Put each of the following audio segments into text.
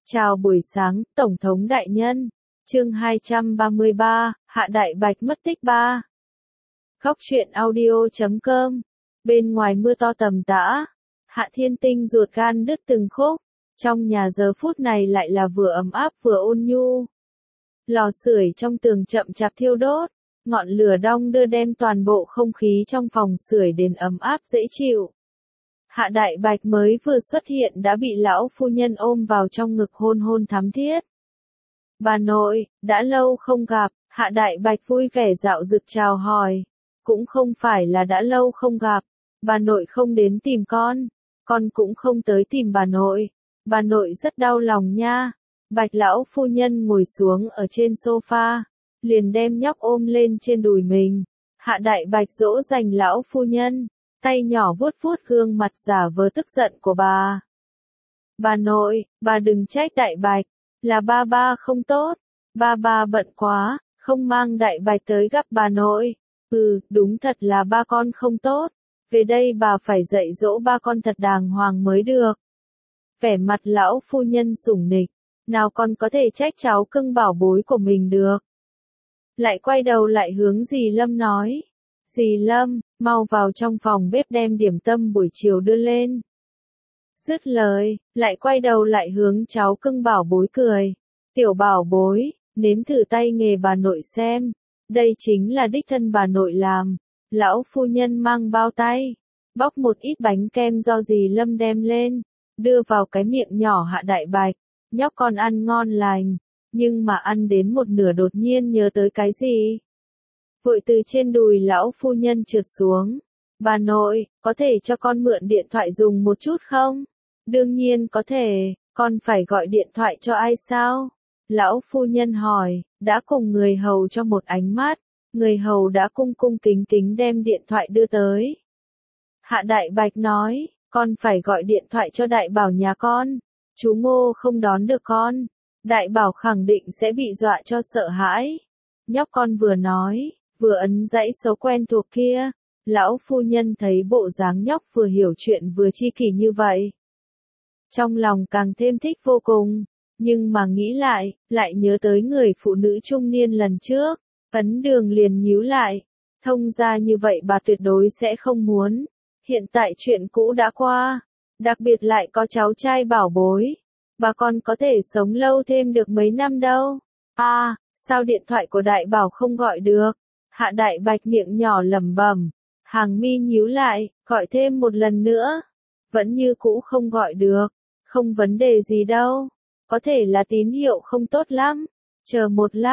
Chào buổi sáng, Tổng thống đại nhân. Chương 233, Hạ Đại Bạch mất tích 3. Góc truyện audio.com. Bên ngoài mưa to tầm tã, Hạ Thiên Tinh ruột gan đứt từng khúc. Trong nhà giờ phút này lại là vừa ấm áp vừa ôn nhu. Lò sưởi trong tường chậm chạp thiêu đốt, ngọn lửa đong đưa đem toàn bộ không khí trong phòng sưởi đến ấm áp dễ chịu. Hạ Đại Bạch mới vừa xuất hiện đã bị lão phu nhân ôm vào trong ngực hôn hôn thắm thiết. Bà nội, đã lâu không gặp, Hạ Đại Bạch vui vẻ dạo dực chào hỏi. Cũng không phải là đã lâu không gặp, bà nội không đến tìm con cũng không tới tìm bà nội rất đau lòng nha. Bạch lão phu nhân ngồi xuống ở trên sofa, liền đem nhóc ôm lên trên đùi mình. Hạ Đại Bạch dỗ dành lão phu nhân, tay nhỏ vuốt vuốt gương mặt giả vờ tức giận của bà. Bà nội, bà đừng trách Đại Bạch, là ba không tốt, ba bận quá, không mang Đại Bạch tới gặp bà nội. Đúng thật là ba con không tốt, về đây bà phải dạy dỗ ba con thật đàng hoàng mới được. Vẻ mặt lão phu nhân sủng nịch, nào con có thể trách cháu cưng bảo bối của mình được. Lại quay đầu lại hướng dì Lâm nói, dì Lâm, mau vào trong phòng bếp đem điểm tâm buổi chiều đưa lên. Dứt lời, lại quay đầu lại hướng cháu cưng bảo bối cười, tiểu bảo bối, nếm thử tay nghề bà nội xem, đây chính là đích thân bà nội làm. Lão phu nhân mang bao tay, bóc một ít bánh kem do dì Lâm đem lên, đưa vào cái miệng nhỏ Hạ Đại Bạch. Nhóc con ăn ngon lành, nhưng mà ăn đến một nửa đột nhiên nhớ tới cái gì. Vội từ trên đùi lão phu nhân trượt xuống. Bà nội, có thể cho con mượn điện thoại dùng một chút không? Đương nhiên có thể, con phải gọi điện thoại cho ai sao? Lão phu nhân hỏi, đã cùng người hầu cho một ánh mắt, người hầu đã cung cung kính kính đem điện thoại đưa tới. Hạ Đại Bạch nói, con phải gọi điện thoại cho Đại Bảo nhà con. Chú Ngô không đón được con, Đại Bảo khẳng định sẽ bị dọa cho sợ hãi. Nhóc con vừa nói, vừa ấn dãy số quen thuộc kia. Lão phu nhân thấy bộ dáng nhóc vừa hiểu chuyện vừa chi kỷ như vậy, trong lòng càng thêm thích vô cùng, nhưng mà nghĩ lại nhớ tới người phụ nữ trung niên lần trước, ấn đường liền nhíu lại, thông ra như vậy bà tuyệt đối sẽ không muốn. Hiện tại chuyện cũ đã qua, đặc biệt lại có cháu trai bảo bối, bà con có thể sống lâu thêm được mấy năm đâu. Sao điện thoại của Đại Bảo không gọi được? Hạ Đại Bạch miệng nhỏ lẩm bẩm, hàng mi nhíu lại, gọi thêm một lần nữa, vẫn như cũ không gọi được. Không vấn đề gì đâu, có thể là tín hiệu không tốt lắm, chờ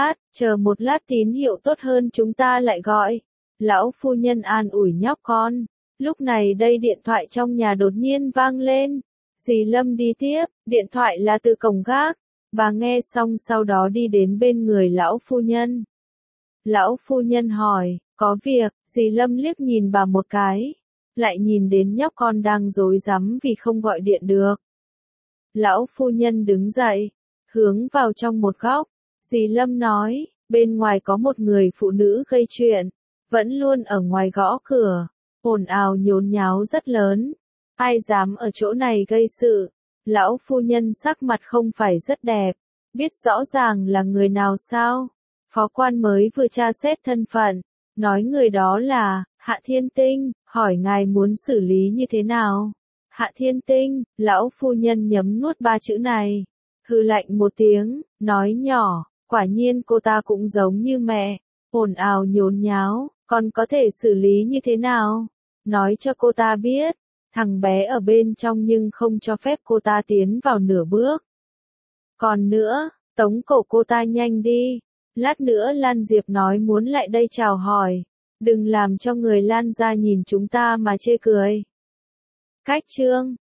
một lát tín hiệu tốt hơn chúng ta lại gọi. Lão phu nhân an ủi nhóc con. Lúc này đây điện thoại trong nhà đột nhiên vang lên. Dì Lâm đi tiếp, điện thoại là từ cổng gác. Bà nghe xong sau đó đi đến bên người lão phu nhân. Lão phu nhân hỏi, có việc? Dì Lâm liếc nhìn bà một cái, lại nhìn đến nhóc con đang rối rắm vì không gọi điện được. Lão phu nhân đứng dậy, hướng vào trong một góc. Dì Lâm nói, bên ngoài có một người phụ nữ gây chuyện, vẫn luôn ở ngoài gõ cửa, ồn ào nhốn nháo rất lớn. Ai dám ở chỗ này gây sự? Lão phu nhân sắc mặt không phải rất đẹp, biết rõ ràng là người nào sao? Phó quan mới vừa tra xét thân phận, nói người đó là Hạ Thiên Tinh, hỏi ngài muốn xử lý như thế nào? Hạ Thiên Tinh, lão phu nhân nhấm nuốt ba chữ này, hừ lạnh một tiếng, nói nhỏ, quả nhiên cô ta cũng giống như mẹ, ồn ào nhốn nháo, con có thể xử lý như thế nào? Nói cho cô ta biết, thằng bé ở bên trong nhưng không cho phép cô ta tiến vào nửa bước. Còn nữa, tống cổ cô ta nhanh đi, lát nữa Lan Diệp nói muốn lại đây chào hỏi, đừng làm cho người Lan gia nhìn chúng ta mà chê cười. Cách chương